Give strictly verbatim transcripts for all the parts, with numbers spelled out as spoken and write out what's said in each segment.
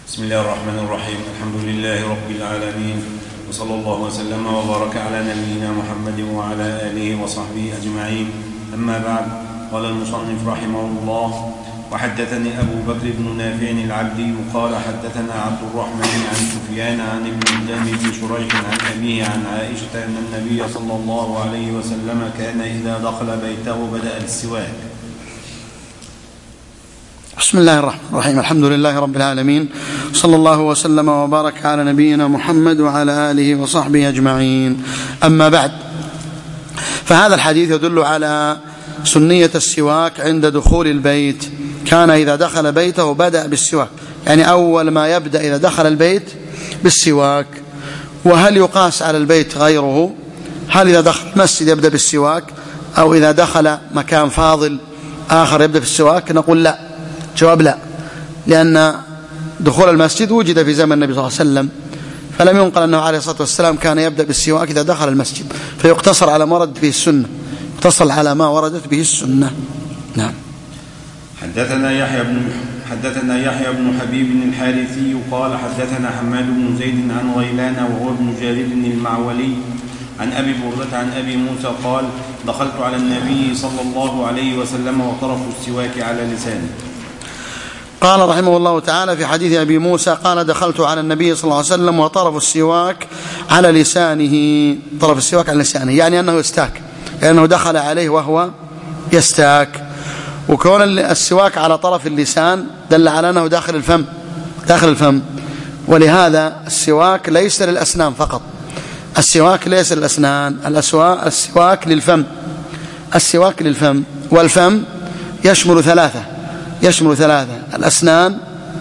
بسم الله الرحمن الرحيم. الحمد لله رب العالمين، وصلى الله وسلم وبارك على نبينا محمد وعلى آله وصحبه أجمعين. أما بعد، قال المصنف رحمه الله: وحدثني أبو بكر بن نافع العبدي قال حدثنا عبد الرحمن عن سفيان عن ابن دام بن شريح عن أبيه عن عائشة أن النبي صلى الله عليه وسلم كان إذا دخل بيته بدأ بالسواك. بسم الله الرحمن الرحيم. الحمد لله رب العالمين، صلى الله وسلم وبارك على نبينا محمد وعلى آله وصحبه أجمعين. أما بعد، فهذا الحديث يدل على سنية السواك عند دخول البيت. كان إذا دخل بيته بدأ بالسواك، يعني أول ما يبدأ إذا دخل البيت بالسواك. وهل يقاس على البيت غيره؟ هل إذا دخل مسجد يبدأ بالسواك، أو إذا دخل مكان فاضل آخر يبدأ بالسواك؟ نقول لا، جواب لا، لأن دخول المسجد وجد في زمن النبي صلى الله عليه وسلم، فلم ينقل أنه عليه الصلاة والسلام كان يبدأ بالسواك إذا دخل المسجد، فيقتصر على ما وردت به السنة، يقتصر على ما وردت به السنة. نعم. حدثنا يحيى بن حدثنا يحيى بن حبيب الحارثي قال حدثنا حماد بن زيد عن غيلان وهو ابن جرير المعولي عن أبي بردة عن أبي موسى قال: دخلت على النبي صلى الله عليه وسلم وطرف السواك على لسانه. قال رحمه الله تعالى في حديث أبي موسى قال: دخلت على النبي صلى الله عليه وسلم وطرف السواك على لسانه. طرف السواك على لسانه يعني أنه يستاك، لأنه دخل عليه وهو يستاك. وكون السواك على طرف اللسان دل على أنه داخل الفم داخل الفم ولهذا السواك ليس للأسنان فقط، السواك ليس للأسنان، السواك للفم السواك للفم والفم يشمل ثلاثة يشمل ثلاثة الأسنان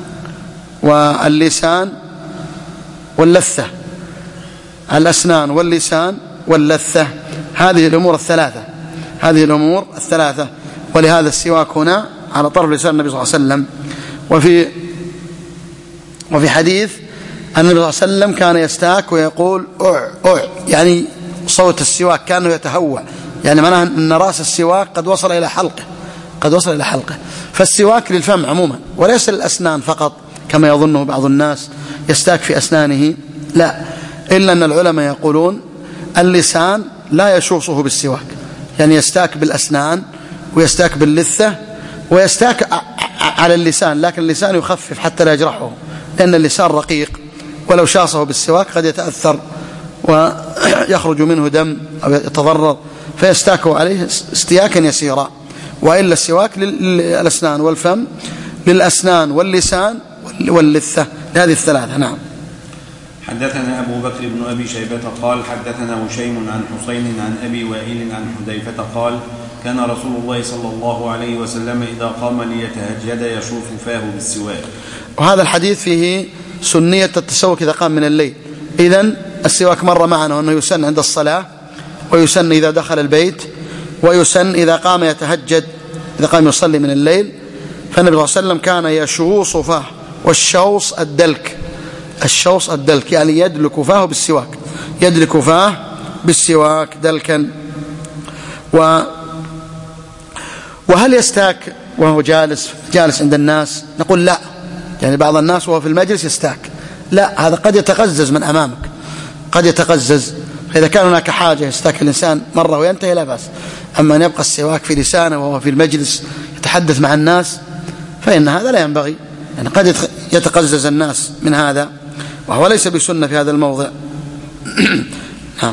واللسان واللثة الأسنان واللسان واللثة هذه الأمور الثلاثة هذه الأمور الثلاثة ولهذا السواك هنا على طرف لسان النبي صلى الله عليه وسلم. وفي وفي حديث أن النبي صلى الله عليه وسلم كان يستاك ويقول أع أع، يعني صوت السواك كانه يتهوع، يعني معناه أن رأس السواك قد وصل إلى حلقه قد وصل إلى حلقه. فالسواك للفم عموما وليس للأسنان فقط كما يظنه بعض الناس، يستاك في أسنانه، لا، إلا أن العلماء يقولون اللسان لا يشوصه بالسواك، يعني يستاك بالأسنان ويستاك باللثة ويستاك على اللسان، لكن اللسان يخفف حتى لا يجرحه، لأن اللسان رقيق ولو شاصه بالسواك قد يتأثر ويخرج منه دم أو يتضرر، فيستاك عليه استياكا يسيرا. وإلا السواك للأسنان والفم، للأسنان واللسان واللثة، لهذه الثلاثة. نعم. حدثنا أبو بكر بن أبي شيبة قال حدثنا هشيم عن حسين عن أبي وائل عن حذيفة قال: كان رسول الله صلى الله عليه وسلم إذا قام ليتهجد يشوف فاه بالسواك. وهذا الحديث فيه سنية التسوك إذا قام من الليل. إذن السواك مر معنا أنه يسن عند الصلاة، ويسن إذا دخل البيت، ويسن إذا قام يتهجد، إذا قام يصلي من الليل. فالنبي صلى الله عليه وسلم كان يشوص فاه، والشوص الدلك الشوص الدلك يعني يدلك فاه بالسواك يدلك فاه بالسواك دلكا. و وهل يستاك وهو جالس جالس عند الناس؟ نقول لا، يعني بعض الناس وهو في المجلس يستاك، لا، هذا قد يتقزز من أمامك قد يتقزز فإذا كان هناك حاجة يستاك الإنسان مرة وينتهي لا بأس. أما أن يبقى السواك في لسانه وهو في المجلس يتحدث مع الناس فإن هذا لا ينبغي، يعني قد يتقزز الناس من هذا، وهو ليس بسنة في هذا الموضع. نعم.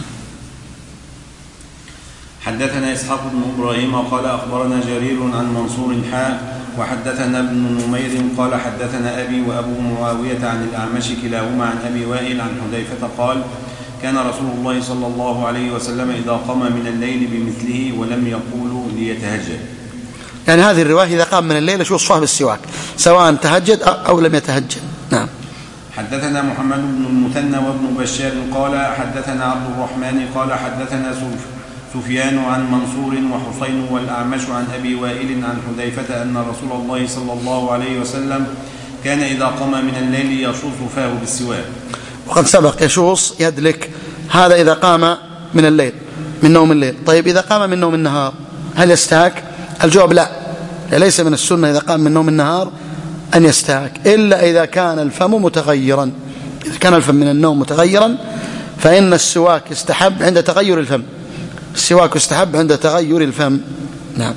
حدثنا إسحاق بن إبراهيم قال أخبرنا جرير عن منصور حاء وحدثنا ابن نمير قال حدثنا أبي وأبو معاوية عن الأعمش كلاهما عن أبي وائل عن حذيفة قال: كان رسول الله صلى الله عليه وسلم إذا قام من الليل بمثله ولم يقول ليتهجد. يعني هذه الرواية إذا قام من الليل يشوف صاحب السواك سواء تهجد أو لم يتهجد. نعم. حدثنا محمد بن المثنى وابن بشار قال حدثنا عبد الرحمن قال حدثنا سفيان عن منصور وحسين والأعمش عن أبي وائل عن حذيفة أن رسول الله صلى الله عليه وسلم كان إذا قام من الليل يشوص فاه بالسواك. وقد سبق يشوص يدلك، هذا إذا قام من الليل من نوم الليل. طيب إذا قام من نوم النهار هل يستاك؟ الجواب لا، ليس من السنة إذا قام من نوم النهار أن يستاك، إلا إذا كان الفم متغيرا. إذا كان الفم من النوم متغيرا فإن السواك يستحب عند تغير الفم، السواك يستحب عند تغير الفم. نعم.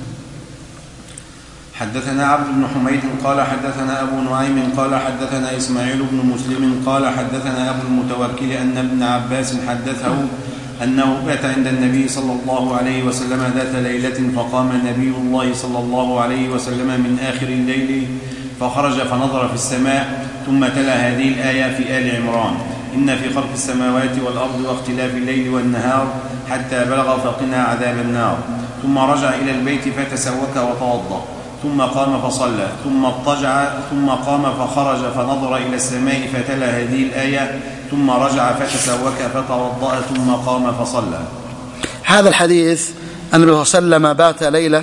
حدثنا عبد بن حميد قال حدثنا أبو نعيم قال حدثنا إسماعيل بن مسلم قال حدثنا أبو المتوكل أن ابن عباس حدثه أنه بات عند النبي صلى الله عليه وسلم ذات ليلة، فقام نبي الله صلى الله عليه وسلم من آخر الليل فخرج فنظر في السماء، ثم تلا هذه الآية في آل عمران: إن في خلق السماوات والأرض واختلاف الليل والنهار حتى بلغ فقنا عذاب النار. ثم رجع إلى البيت فتسوك وتوضأ، ثم قام فصلى، ثم اضطجع، ثم قام فخرج فنظر إلى السماء فتلا هذه الآية، ثم رجع فتسوك فتوضأ، ثم قام فصلى. هذا الحديث أن النبي صلى الله عليه وسلم بات ليلة،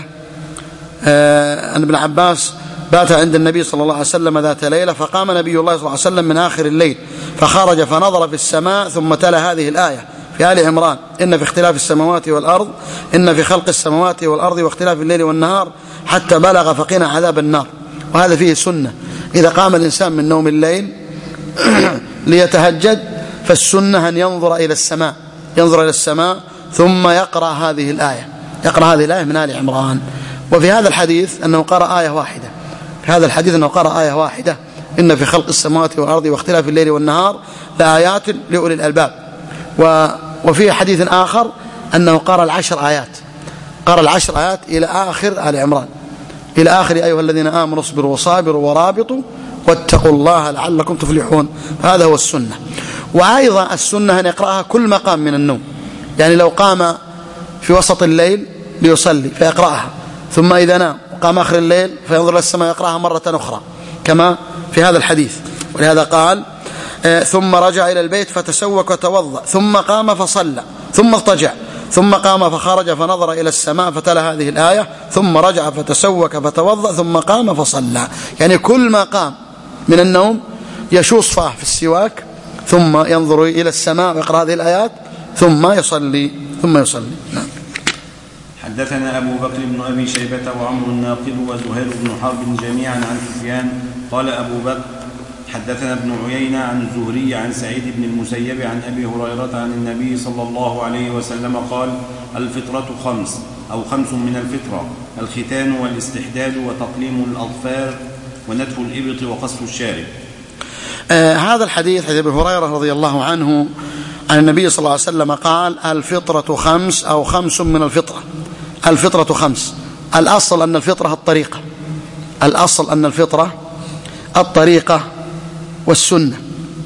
أن ابن عباس بات عند النبي صلى الله عليه وسلم ذات ليلة، فقام نبي الله صلى الله عليه وسلم من آخر الليل فخرج فنظر في السماء، ثم تلا هذه الآية في آل عمران: إن في اختلاف السماوات والأرض إن في خلق السماوات والأرض واختلاف الليل والنهار حتى بلغ فقنا عذاب النار. وهذا فيه سنة، إذا قام الإنسان من نوم الليل ليتهجد فالسنة أن ينظر إلى السماء، ينظر إلى السماء ثم يقرأ هذه الآية، يقرأ هذه الآية من آل عمران. وفي هذا الحديث أنه قرأ آية واحدة، في هذا الحديث أنه قرأ آية واحدة: إن في خلق السماوات والأرض واختلاف الليل والنهار لآيات لأولي الألباب. وفي حديث آخر أنه قرأ العشر آيات، قرأ العشر آيات إلى آخر آل عمران، إلى آخر: أيها الذين آمنوا اصبروا وصابروا ورابطوا واتقوا الله لعلكم تفلحون. هذا هو السنة. وأيضا السنة أن يقرأها كل مقام من النوم، يعني لو قام في وسط الليل ليصلي فيقرأها، ثم إذا نام وقام آخر الليل فينظر إلى السماء يقرأها مرة أخرى كما في هذا الحديث. ولهذا قال: ثم رجع إلى البيت فتسوك وتوضأ، ثم قام فصلى، ثم اضطجع، ثم قام فخرج فنظر إلى السماء فتلا هذه الآية، ثم رجع فتسوك فتوضأ، ثم قام فصلى. يعني كل ما قام من النوم يشوص فاه في السواك، ثم ينظر إلى السماء ويقرأ هذه الآيات، ثم يصلي ثم يصلي. نعم. حدثنا أبو بكر بن أبي شيبة وعمر الناقد وزهير بن حرب جميعا عن سفيان قال أبو بكر: حدثنا ابن عيينة عن الزهري عن سعيد بن المسيب عن أبي هريرة عن النبي صلى الله عليه وسلم قال: الفطرة خمس أو خمس من الفطرة: الختان والاستحداد وتقليم الأظفار ونتف الإبط وقصف الشارب. آه هذا الحديث حديث أبي هريرة رضي الله عنه عن النبي صلى الله عليه وسلم قال: الفطرة خمس أو خمس من الفطرة. الفطرة خمس. الأصل أن الفطرة الطريقة، الأصل أن الفطرة الطريقة والسنة.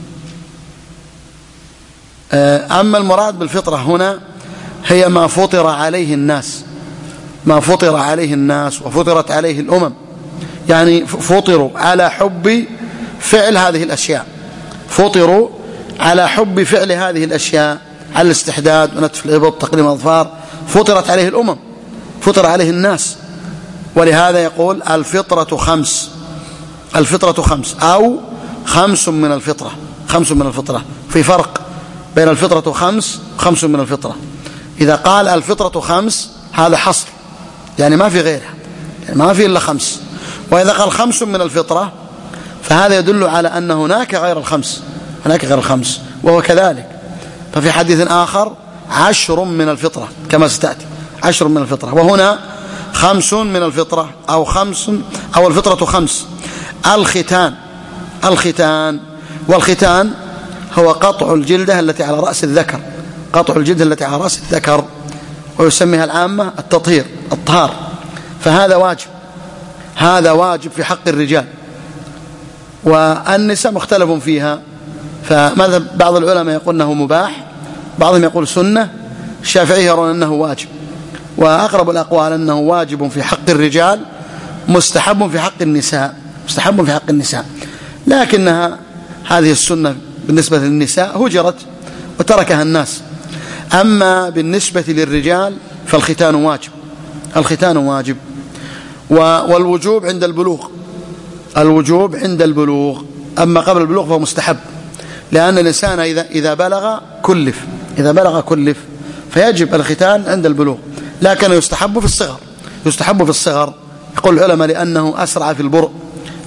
أما المراد بالفطرة هنا هي ما فطر عليه الناس، ما فطر عليه الناس وفطرت عليه الأمم، يعني فطروا على حب فعل هذه الأشياء، فطروا على حب فعل هذه الأشياء، على الاستحداد ونتف الإبط تقليم الأظفار، فطرت عليه الأمم، فطر عليه الناس. ولهذا يقول: الفطرة خمس، الفطرة خمس أو خمس من الفطرة، خمس من الفطرة. في فرق بين الفطرة خمس وخمس من الفطرة. إذا قال الفطرة خمس هذا حصر، يعني ما في غيرها، يعني ما في إلا خمس. وإذا قال خمس من الفطرة فهذا يدل على أن هناك غير الخمس، هناك غير الخمس، وهو كذلك. ففي حديث آخر: عشر من الفطرة كما ستأتي، عشر من الفطرة. وهنا خمس من الفطرة أو خمس أو الفطرة خمس. الختان، الختان والختان هو قطع الجلدة التي على رأس الذكر، قطع الجلدة التي على رأس الذكر، ويسميها العامة التطهير، الطهار. فهذا واجب، هذا واجب في حق الرجال. والنساء مختلف فيها، فماذا بعض العلماء يقول أنه مباح، بعضهم يقول سنة، الشافعي يرون أنه واجب، وأقرب الأقوال أنه واجب في حق الرجال، مستحب في حق النساء، مستحب في حق النساء. لكنها هذه السنة بالنسبة للنساء هجرت وتركها الناس. أما بالنسبة للرجال فالختان واجب، الختان واجب. والوجوب عند البلوغ، الوجوب عند البلوغ. أما قبل البلوغ فهو مستحب، لأن الإنسان إذا إذا بلغ كلف، إذا بلغ كلف فيجب الختان عند البلوغ. لكن يستحب في الصغر، يستحب في الصغر، يقول العلماء لأنه أسرع في البرء،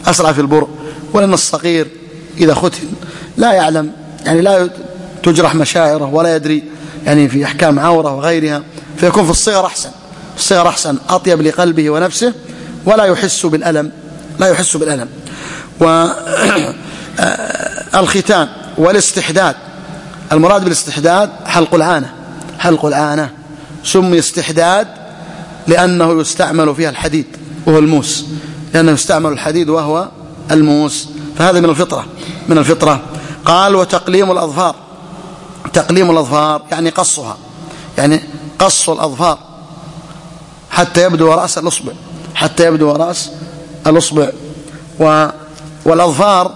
أسرع في البرء. ولأن الصغير إذا ختن لا يعلم، يعني لا تجرح مشاعره ولا يدري يعني في أحكام عورة وغيرها، فيكون في الصغر أحسن، الصغر أحسن أطيب لقلبه ونفسه، ولا يحس بالألم، لا يحس بالألم. والختان والاستحداد، المراد بالاستحداد حلق العانة، حلق العانة سمي استحداد لأنه يستعمل فيها الحديد وهو الموس، لأنه يستعمل الحديد وهو الموس، فهذا من الفطرة، من الفطرة. قال وتقليم الأظفار، تقليم الأظفار يعني قصها، يعني قص الأظفار حتى يبدو رأس الأصبع، حتى يبدو رأس الأصبع. و... والأظفار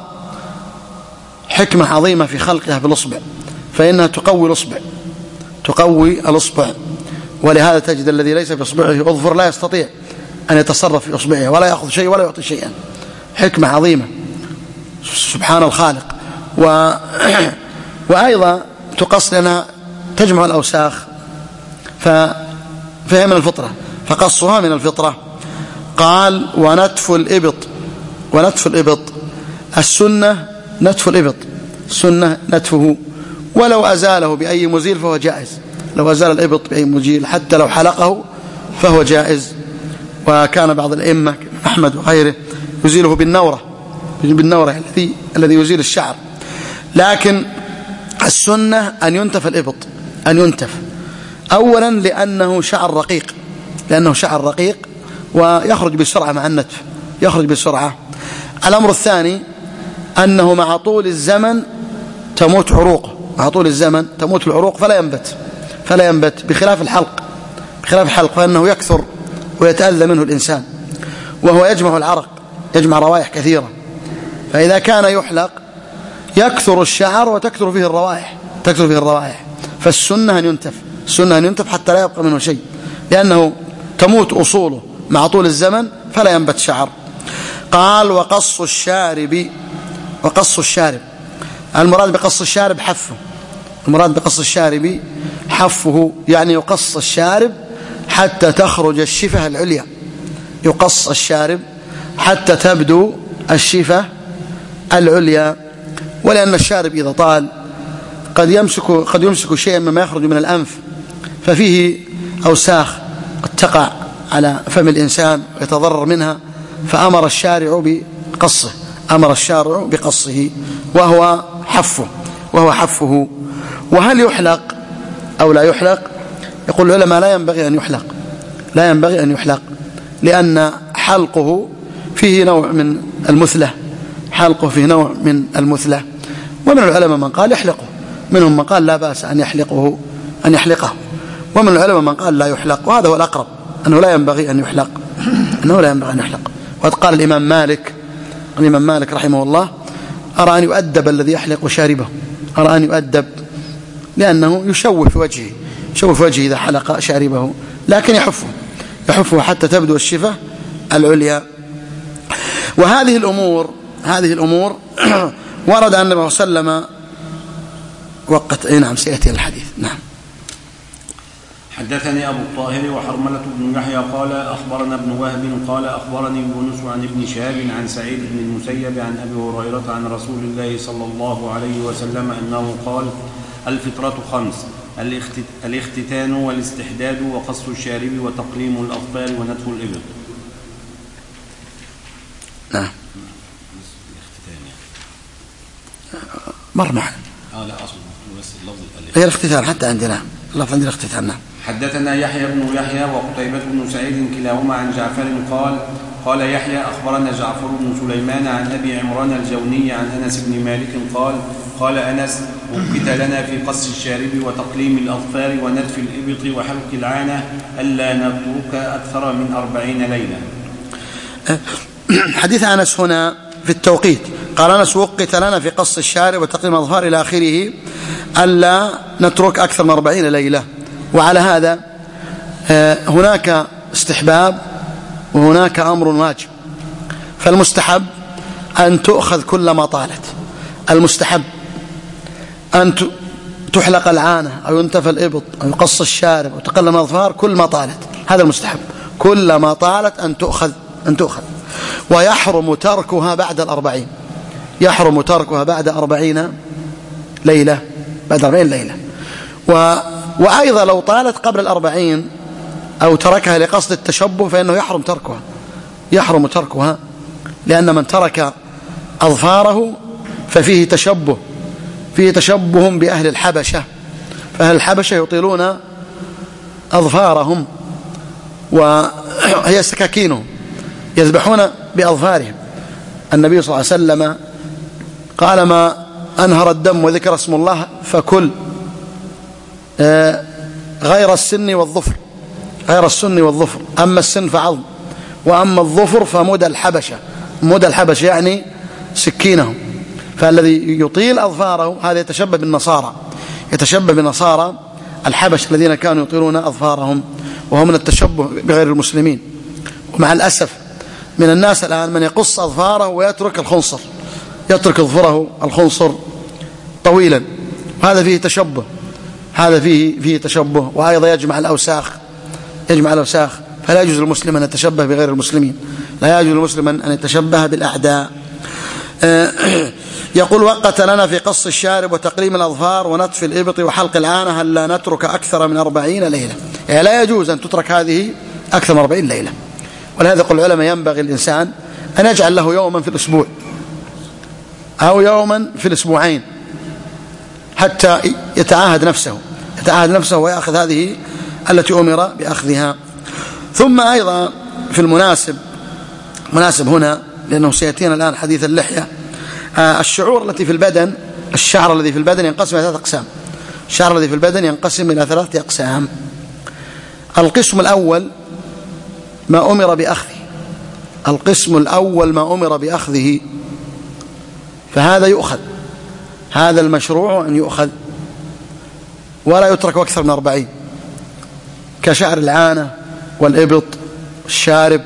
حكمة عظيمة في خلقها بالأصبع، فإنها تقوي الأصبع، تقوي الأصبع. ولهذا تجد الذي ليس في إصبعه أظفر لا يستطيع أن يتصرف في إصبعه ولا يأخذ شيء ولا يعطي شيئا، حكمة عظيمة سبحان الخالق. و... وأيضا تقص لنا تجمع الأوساخ، ف... فهي من الفطرة، فقصها من الفطرة. قال ونتف الإبط، ونتف الإبط السنة نتف الإبط، السنة نتفه، ولو أزاله بأي مزيل فهو جائز، لو أزال الإبط بأي مزيل حتى لو حلقه فهو جائز. وكان بعض الأئمة أحمد وغيره يزيله بالنورة، بالنورة الذي الذي يزيل الشعر. لكن السنة أن ينتف الإبط، أن ينتف أولا لأنه شعر رقيق، لأنه شعر رقيق ويخرج بسرعة مع النتف، يخرج بسرعة. الأمر الثاني أنه مع طول الزمن تموت عروقه، مع طول الزمن تموت العروق فلا ينبت، فلا ينبت بخلاف الحلق، بخلاف الحلق فإنه يكثر ويتأذى منه الإنسان، وهو يجمع العرق، يجمع روائح كثيرة. فإذا كان يحلق يكثر الشعر وتكثر فيه الروائح، تكثر فيه الروائح. فالسنة أن ينتف، السنة أن ينتف حتى لا يبقى منه شيء، لأنه تموت أصوله مع طول الزمن فلا ينبت شعر. قال وقص الشارب، وقص الشارب المراد بقص الشارب حفه، المراد بقص الشارب حفه، يعني يقص الشارب حتى تخرج الشفة العليا، يقص الشارب حتى تبدو الشفة العليا. ولأن الشارب إذا طال قد يمسك قد يمسك شيئا مما يخرج من الأنف، ففيه أوساخ قد تقع على فم الإنسان ويتضرر منها، فأمر الشارع بقصه، أمر الشارع بقصه وهو حفه، وهو حفه. وهل يحلق أو لا يحلق؟ يقول العلماء لا ينبغي أن يحلق، لا ينبغي أن يحلق، لأن حلقه فيه نوع من المثلة، حلقه فيه نوع من المثلة. ومن العلماء من قال يحلقه، منهم من قال لا بأس أن يحلقه، أن يحلقه، ومن العلماء من قال لا يحلق، وهذا هو الأقرب، أنه لا ينبغي أن يحلق، أنه لا ينبغي أن يحلق. وقد قال الإمام مالك، الإمام مالك رحمه الله أرى أن يؤدب الذي يحلق شاربه، أرى أن يؤدب لأنه يشوه في وجهه، يشوه في وجهه إذا حلق شاربه، لكن يحفه، يحفه حتى تبدو الشفة العليا. وهذه الأمور، هذه الأمور ورد أن النبي صلى الله عليه وسلم وقت، أي نعم سيأتي الحديث. نعم. حدثني أبو الطاهر وحرملة بن يحيى قال أخبرنا ابن وهب قال أخبرني يونس عن ابن شهاب عن سعيد بن المسيب عن أبي هريرة عن رسول الله صلى الله عليه وسلم أنه قال الفطرة خمس: الاختتان والاستحداد وقص الشارب وتقليم الأظفار ونتف الإبط. نعم. مر معنا. آه لا أصل بس اللفظ هي الاختتان حتى عندنا، اللفظ عندنا الاختتان. نعم. حدثنا يحيى بن يحيى وقتيبة بن سعيد كلاهما عن جعفر قال قال يحيى أخبرنا جعفر بن سليمان عن أبي عمران الجوني عن أنس بن مالك قال قال أنس وقت لنا في قص الشارب وتقليم الأظفار ونتف الإبط وحلق العانة ألا نترك أكثر من أربعين ليلة. حديث أنس هنا في التوقيت، قال أنس وقت لنا في قص الشارب وتقليم الأظفار إلى آخره ألا نترك أكثر من أربعين ليلة. وعلى هذا هناك استحباب وهناك أمر واجب. فالمستحب أن تؤخذ كل ما طالت، المستحب أن تحلق العانة أو ينتف الإبط أو يقص الشارب أو تقلم الأظفار كل ما طالت، هذا المستحب، كل ما طالت أن تؤخذ، أن تؤخذ. ويحرم تركها بعد الأربعين، يحرم تركها بعد أربعين ليلة، بعد أربعين ليلة. و... وأيضا لو طالت قبل الأربعين أو تركها لقصد التشبه فإنه يحرم تركها، يحرم تركها، لأن من ترك أظفاره ففيه تشبه، فيه تشبه بأهل الحبشة، فأهل الحبشة يطيلون أظفارهم وهي سكاكينهم، يذبحون بأظفارهم. النبي صلى الله عليه وسلم قال: ما أنهر الدم وذكر اسم الله فكل، غير السن والظفر، غير السن والظفر، أما السن فعظم، وأما الظفر فمدى الحبشة، مدى الحبشة يعني سكينهم. فالذي يطيل أظفاره هذا يتشبه بالنصارى، يتشبه بنصارى الحبش الذين كانوا يطيلون أظفارهم، وهو من التشبه بغير المسلمين. ومع الأسف من الناس الآن من يقص أظفاره ويترك الخنصر، يترك ظفره الخنصر طويلا، هذا فيه تشبه، هذا فيه فيه تشبه. وأيضا يجمع الأوساخ، يجمع الأوساخ، فلا يجوز للمسلم أن يتشبه بغير المسلمين، لا يجوز للمسلم أن يتشبه بالأعداء. يقول: وقت لنا في قص الشارب وتقليم الأظفار ونتف الإبط وحلق العانة هل لا نترك أكثر من أربعين ليلة؟ يعني لا يجوز أن تترك هذه أكثر من أربعين ليلة. ولهذا يقول العلماء: ينبغي الإنسان أن يجعل له يوما في الأسبوع أو يوما في الأسبوعين حتى يتعاهد نفسه، يتعاهد نفسه ويأخذ هذه التي أمر بأخذها. ثم أيضا في المناسب، مناسب هنا لأنه سيأتينا الآن حديث اللحية، آه الشعور التي في البدن، الشعر الذي في البدن ينقسم إلى ثلاثة أقسام، الشعر الذي في البدن ينقسم إلى ثلاثة أقسام. القسم الأول ما أمر بأخذه، القسم الأول ما أمر بأخذه فهذا يؤخذ، هذا المشروع أن يؤخذ ولا يترك أكثر من أربعين، كشعر العانة والإبط والشارب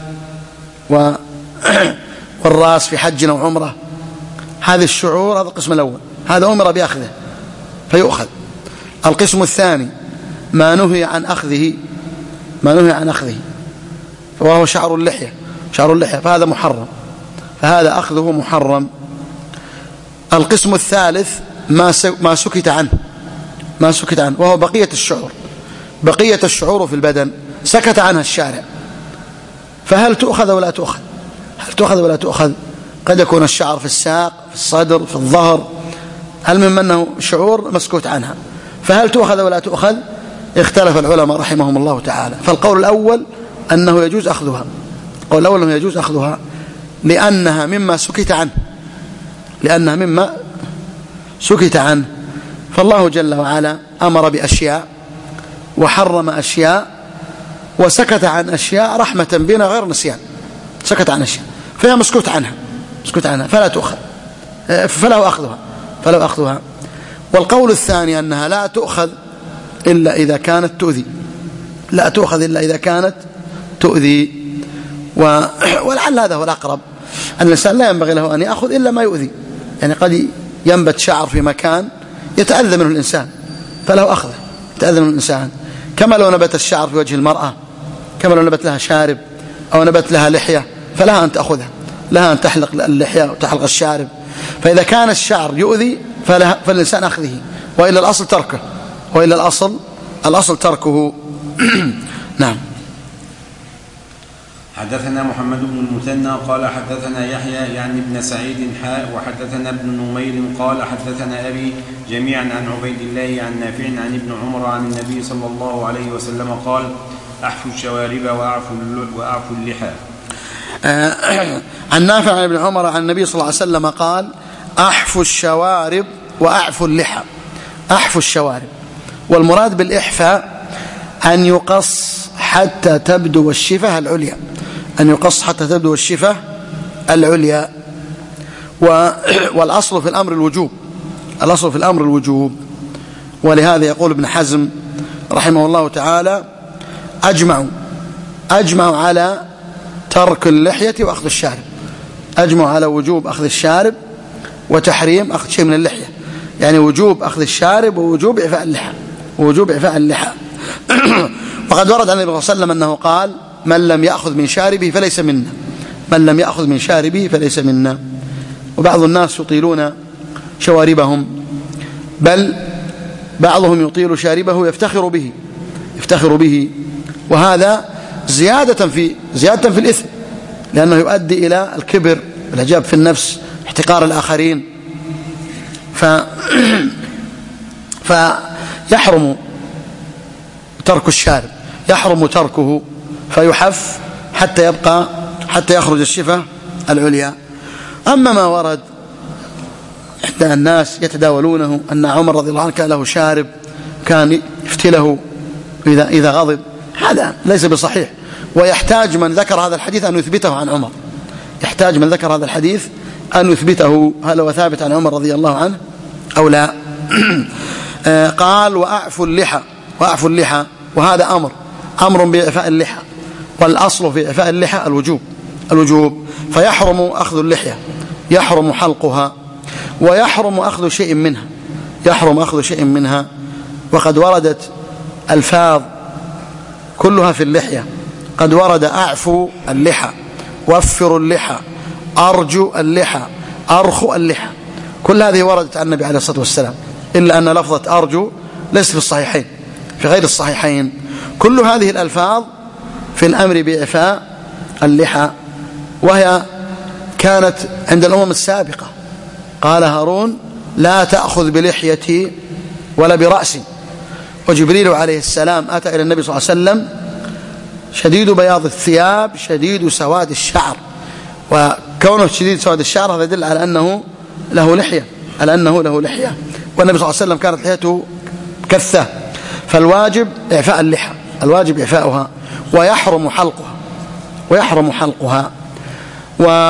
والرأس في حج أو عمرة. هذه الشعور، هذا القسم الأول، هذا أمر بأخذه فيؤخذ. القسم الثاني ما نهي عن أخذه، ما نهي عن أخذه وهو شعر اللحية، شعر اللحية فهذا محرم، فهذا أخذه محرم. القسم الثالث ما ما سكت عنه، ما سكت عنه وهو بقية الشعور، بقية الشعور في البدن سكت عنها الشارع، فهل تؤخذ ولا تؤخذ؟ هل تؤخذ ولا تؤخذ؟ قد يكون الشعر في الساق، في الصدر، في الظهر، هل من أنه شعور مسكوت عنها، فهل تؤخذ ولا تؤخذ؟ اختلف العلماء رحمهم الله تعالى. فالقول الأول أنه يجوز أخذها، القول الأول أنه يجوز أخذها لأنها مما سكت عنه، لأنها مما سكت عنه. فالله جل وعلا أمر بأشياء وحرم أشياء وسكت عن أشياء رحمة بنا غير نسيان، سكت عن أشياء فهي مسكوت عنها، مسكوت عنها فلا تؤخذ، فله أخذها، فله أخذها. والقول الثاني أنها لا تؤخذ إلا إذا كانت تؤذي، لا تؤخذ إلا إذا كانت تؤذي. و... ولعل هذا هو الأقرب، أن الإنسان لا ينبغي له أن يأخذ إلا ما يؤذي، يعني قد ينبت شعر في مكان يتأذى منه الإنسان فله أخذه، يتأذى منه الإنسان، كما لو نبت الشعر في وجه المرأة، كما لو نبت لها شارب أو نبت لها لحية فلها أن تأخذها، لها أن تحلق اللحية وتحلق الشارب. فإذا كان الشعر يؤذي فلها فالإنسان أخذه، وإلا الأصل تركه، وإلا الأصل الأصل تركه. نعم. حدثنا محمد بن المثنى قال حدثنا يحيى يعني ابن سعيد حاء وحدثنا ابن نمير قال حدثنا أبي جميعا عن عبيد الله عن نافع عن ابن عمر عن النبي صلى الله عليه وسلم قال أحفوا الشوارب وأعفوا اللحى. عن نافع عن ابن عمر عن النبي صلى الله عليه وسلم قال أحفوا الشوارب وأعفوا اللحى. أحفوا الشوارب، والمراد بالإحفاء أن يقص حتى تبدو الشفة العليا، أن يقص حتى تبدو الشفة العليا. والأصل في الأمر الوجوب، الأصل في الأمر الوجوب. ولهذا يقول ابن حزم رحمه الله تعالى أجمعوا أجمعوا على ترك اللحية وأخذ الشارب، أجمعوا على وجوب أخذ الشارب وتحريم أخذ شيء من اللحية، يعني وجوب أخذ الشارب ووجوب إعفاء اللحى، ووجوب إعفاء اللحى. وقد ورد عن النبي صلى الله عليه وسلم أنه قال من لم يأخذ من شاربه فليس منا، من لم يأخذ من شاربه فليس منا. وبعض الناس يطيلون شواربهم، بل بعضهم يطيل شاربه يفتخر به يفتخر به وهذا زيادة في زيادة في الإثم، لأنه يؤدي إلى الكبر والإعجاب في النفس، احتقار الآخرين. ف فيحرم ترك الشارب، يحرم تركه، فيحف حتى يبقى حتى يخرج الشفة العليا. أما ما ورد عند الناس يتداولونه أن عمر رضي الله عنه كان له شارب كان يفتله إذا إذا غضب، هذا ليس بصحيح، ويحتاج من ذكر هذا الحديث أن يثبته عن عمر، يحتاج من ذكر هذا الحديث أن يثبته هل هو ثابت عن عمر رضي الله عنه أو لا. قال وأعفوا اللحى، وأعفوا اللحى، وهذا أمر أمر بإعفاء اللحى، والأصل في إعفاء اللحى الوجوب الوجوب فيحرم أخذ اللحية، يحرم حلقها، ويحرم أخذ شيء منها يحرم أخذ شيء منها وقد وردت ألفاظ كلها في اللحية، قد ورد أعفو اللحى، وفر اللحى، أرجو اللحى، أرخو اللحى، كل هذه وردت عن النبي عليه الصلاة والسلام، إلا أن لفظة أرجو ليس في الصحيحين، في غير الصحيحين. كل هذه الألفاظ في الأمر بإعفاء اللحى، وهي كانت عند الأمم السابقة. قال هارون لا تأخذ بلحيتي ولا برأسي، وجبريل عليه السلام أتى إلى النبي صلى الله عليه وسلم شديد بياض الثياب شديد سواد الشعر، وكونه شديد سواد الشعر هذا يدل على أنه له لحية على أنه له لحية والنبي صلى الله عليه وسلم كانت لحيته كثة، فالواجب إعفاء اللحى، الواجب إعفاؤها، ويحرم حلقها ويحرم حلقها و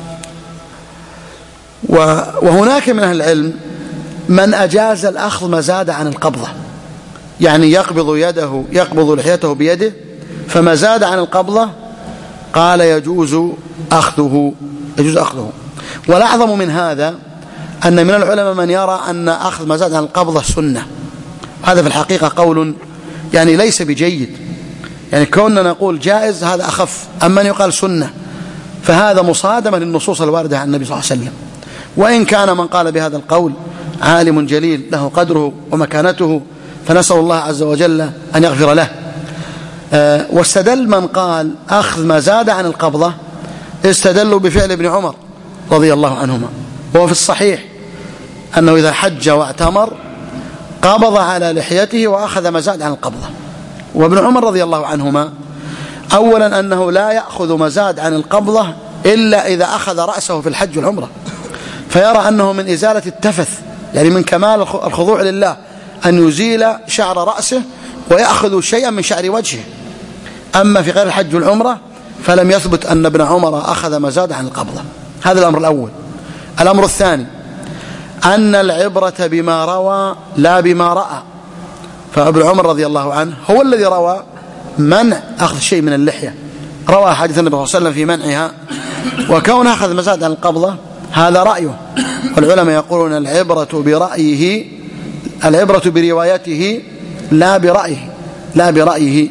وهناك من أهل العلم من أجاز الأخذ ما زاد عن القبضة، يعني يقبض يده يقبض لحيته بيده، فما زاد عن القبضة قال يجوز أخذه يجوز أخذه والأعظم من هذا أن من العلماء من يرى أن أخذ ما زاد عن القبضة سنة. هذا في الحقيقة قول يعني ليس بجيد، يعني كوننا نقول جائز هذا أخف، أما أن يقال سنة فهذا مصادمة للنصوص الواردة عن النبي صلى الله عليه وسلم. وإن كان من قال بهذا القول عالم جليل له قدره ومكانته، فنسأل الله عز وجل أن يغفر له. أه واستدل من قال أخذ ما زاد عن القبضة، استدلوا بفعل ابن عمر رضي الله عنهما، وهو في الصحيح أنه إذا حج واعتمر قبض على لحيته وأخذ ما زاد عن القبضة. وابن عمر رضي الله عنهما أولا أنه لا يأخذ ما زاد عن القبضة إلا إذا أخذ رأسه في الحج والعمرة، فيرى أنه من إزالة التفث، يعني من كمال الخضوع لله أن يزيل شعر رأسه ويأخذ شيئا من شعر وجهه. أما في غير الحج والعمرة فلم يثبت أن ابن عمر أخذ ما زاد عن القبضة. هذا الأمر الأول. الأمر الثاني أن العبرة بما روى لا بما رأى، فابن عمر رضي الله عنه هو الذي روى منع أخذ شيء من اللحية، روى حديث النبي صلى الله عليه وسلم في منعها، وكون أخذ ما زاد عن القبضة هذا رأيه. والعلماء يقولون العبرة برأيه العبرة بروايته لا برأيه لا برأيه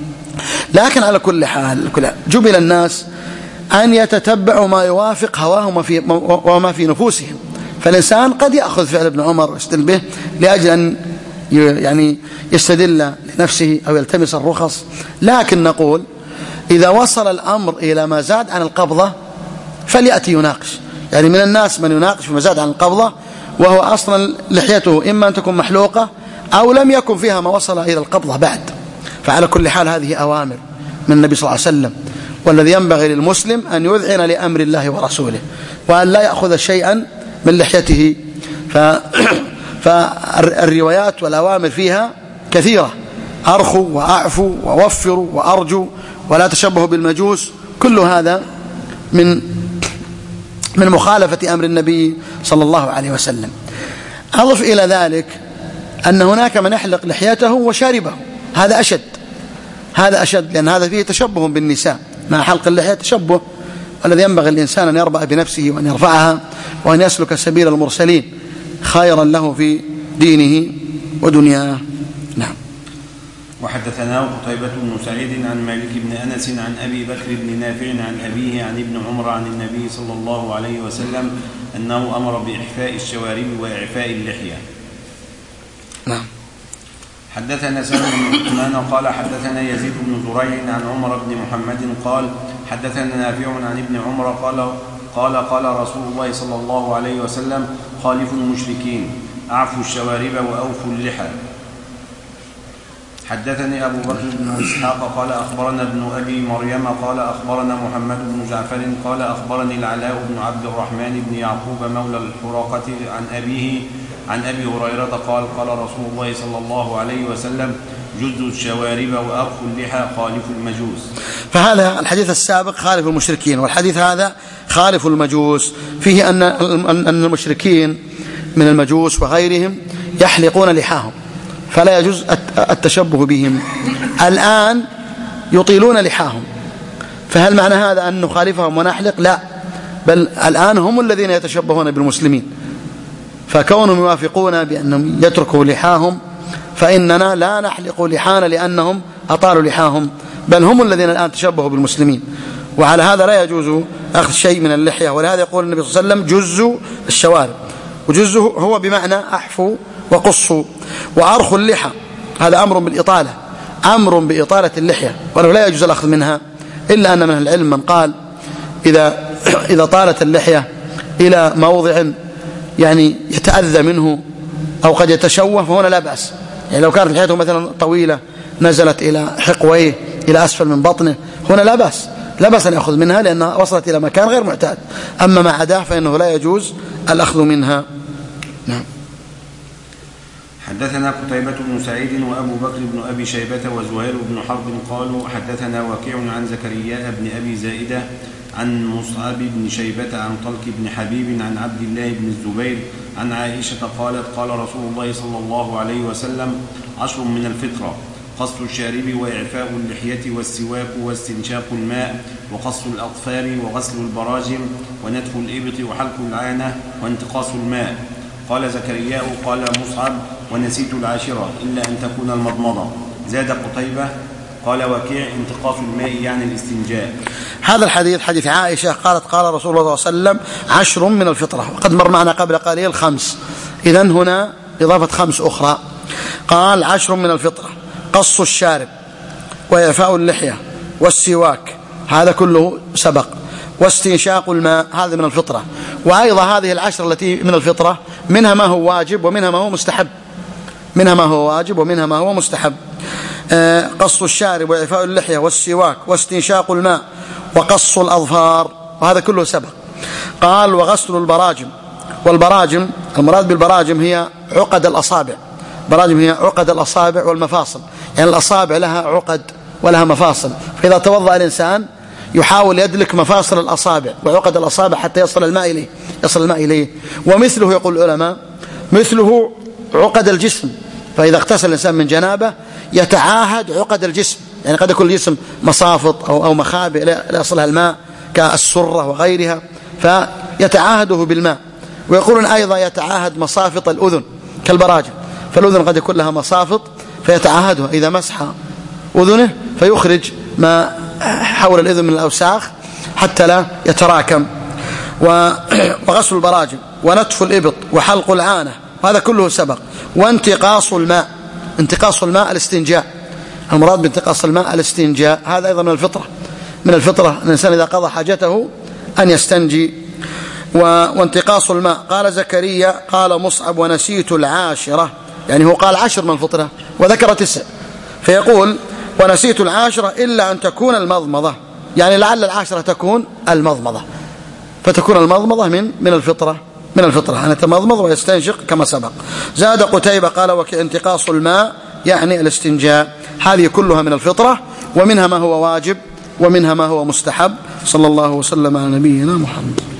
لكن على كل حال جبل الناس أن يتتبعوا ما يوافق هواهم وما في نفوسهم، فالإنسان قد يأخذ فعل ابن عمر ويستدل به لأجل أن يعني يستدل لنفسه أو يلتمس الرخص، لكن نقول إذا وصل الأمر إلى ما زاد عن القبضة فليأتي يناقش. يعني من الناس من يناقش فيما زاد عن القبضة وهو أصلا لحيته إما أن تكون محلوقة أو لم يكن فيها ما وصل إلى القبضة بعد. فعلى كل حال هذه أوامر من النبي صلى الله عليه وسلم، والذي ينبغي للمسلم أن يذعن لأمر الله ورسوله وأن لا يأخذ شيئا من لحيته. ف... فالروايات والأوامر فيها كثيرة، أرخوا وأعفوا ووفروا وأرجوا ولا تشبهوا بالمجوس، كل هذا من من مخالفة أمر النبي صلى الله عليه وسلم. أضف إلى ذلك أن هناك من يحلق لحيته وشاربه، هذا أشد هذا أشد لأن هذا فيه تشبه بالنساء، مع حلق اللحية تشبه، والذي ينبغي الإنسان أن يربأ بنفسه وأن يرفعها وأن يسلك سبيل المرسلين خيرا له في دينه ودنياه. نعم. وحدثنا قتيبة بن سعيد عن مالك بن أنس عن أبي بكر بن نافع عن أبيه عن ابن عمر عن النبي صلى الله عليه وسلم أنه أمر بإحفاء الشوارب وإعفاء اللحية. نعم. حدثنا سلم بن عثمان قال حدثنا يزيد بن زريع عن عمر بن محمد قال حدثنا نافع عن ابن عمر قال قال قال رسول الله صلى الله عليه وسلم خالفوا المشركين أعفوا الشوارب وأوفوا اللحى. حدثني أبو بكر بن إسحاق قال أخبرنا ابن أبي مريم قال أخبرنا محمد بن جعفر قال أخبرني العلاء بن عبد الرحمن بن يعقوب مولى الحرقة عن أبيه عن أبي هريرة قال قال رسول الله صلى الله عليه وسلم جزوا الشوارب وأرخوا اللحى خالفوا المجوس. فهذا الحديث السابق خالف المشركين، والحديث هذا خالف المجوس، فيه أن أن المشركين من المجوس وغيرهم يحلقون لحاهم فلا يجوز التشبه بهم. الآن يطيلون لحاهم، فهل معنى هذا أن نخالفهم ونحلق؟ لا، بل الآن هم الذين يتشبهون بالمسلمين، فكونهم يوافقون بأنهم يتركوا لحاهم فإننا لا نحلق لحانا لأنهم أطالوا لحاهم، بل هم الذين الآن تشبهوا بالمسلمين، وعلى هذا لا يجوز أخذ شيء من اللحية. ولهذا يقول النبي صلى الله عليه وسلم جزوا الشوارب، وجزوا هو بمعنى أحفوا وقصوا. وأرخوا اللحى هذا أمر بالإطالة، أمر بإطالة اللحية، ولا لا يجوز الأخذ منها، إلا أن من العلم من قال إذا إذا طالت اللحية إلى موضع يعني يتأذى منه أو قد يتشوه فهنا لا بأس. يعني لو كانت لحيته مثلا طويلة نزلت إلى حقويه إلى أسفل من بطنه هنا لا بأس، لا بأس أن يأخذ منها لأنها وصلت إلى مكان غير معتاد. أما ما عداه فإنه لا يجوز الأخذ منها. نعم. حدثنا قتيبة بن سعيد وأبو بكر بن أبي شيبة وزهير بن حرب قالوا حدثنا وكيع عن زكريا بن أبي زائدة عن مصعب بن شيبة عن طلق بن حبيب عن عبد الله بن الزبير عن عائشة قالت قال رسول الله صلى الله عليه وسلم عشر من الفطرة: قص الشارب وإعفاء اللحية والسواك واستنشاق الماء وقص الأظفار وغسل البراجم ونتف الإبط وحلق العانة وانتقاص الماء. قال زكريا قال مصعب: ونسيت العاشرة إلا أن تكون المضمضة. زاد قتيبة قال وكيع: انتقاص الماء يعني الاستنجاء. هذا الحديث حديث عائشة قالت قال رسول الله صلى الله عليه وسلم عشر من الفطرة، وقد مر معنا قبل قليل خمس، إذن هنا إضافة خمس أخرى. قال عشر من الفطرة: قص الشارب وإعفاء اللحية والسواك، هذا كله سبق، واستنشاق الماء، هذا من الفطرة. وأيضا هذه العشر التي من الفطرة منها ما هو واجب ومنها ما هو مستحب، منها ما هو واجب ومنها ما هو مستحب. آه قص الشارب وإعفاء اللحية والسواك واستنشاق الماء وقص الأظفار، وهذا كله سبق. قال وغسل البراجم، والبراجم المراد بالبراجم هي عقد الأصابع، براجم هي عقد الأصابع والمفاصل، يعني الأصابع لها عقد ولها مفاصل، فإذا توضأ الإنسان يحاول يدلك مفاصل الأصابع وعقد الأصابع حتى يصل الماء إليه يصل الماء إليه. ومثله يقول العلماء مثله عقد الجسم، فإذا اغتسل الإنسان من جنابه يتعاهد عقد الجسم، يعني قد يكون الجسم مصافط أو أو مخابئ لا يصلها الماء كالسرة وغيرها فيتعاهده بالماء. ويقولون أيضا يتعاهد مصافط الأذن كالبراجم، فالأذن قد يكون لها مصافط فيتعاهدها إذا مسح أذنه فيخرج ما حول الأذن من الأوساخ حتى لا يتراكم. وغسل البراجم ونتف الإبط وحلق العانة، وهذا كله سبق. وانتقاص الماء، انتقاص الماء الاستنجاء، المراد بانتقاص الماء الاستنجاء، هذا أيضا من الفطرة، من الفطرة الإنسان إذا قضى حاجته أن يستنجي. وانتقاص الماء. قال زكريا قال مصعب ونسيت العاشرة، يعني هو قال عشر من الفطرة وذكر تسع، فيقول ونسيت العاشرة إلا أن تكون المضمضة، يعني لعل العاشرة تكون المضمضة، فتكون المضمضة من من الفطرة من الفطرة أن يتمضمض ويستنشق كما سبق. زاد قتيبة قال وانتقاص الماء يعني الاستنجاء، هذه كلها من الفطرة، ومنها ما هو واجب ومنها ما هو مستحب. صلى الله وسلم على نبينا محمد.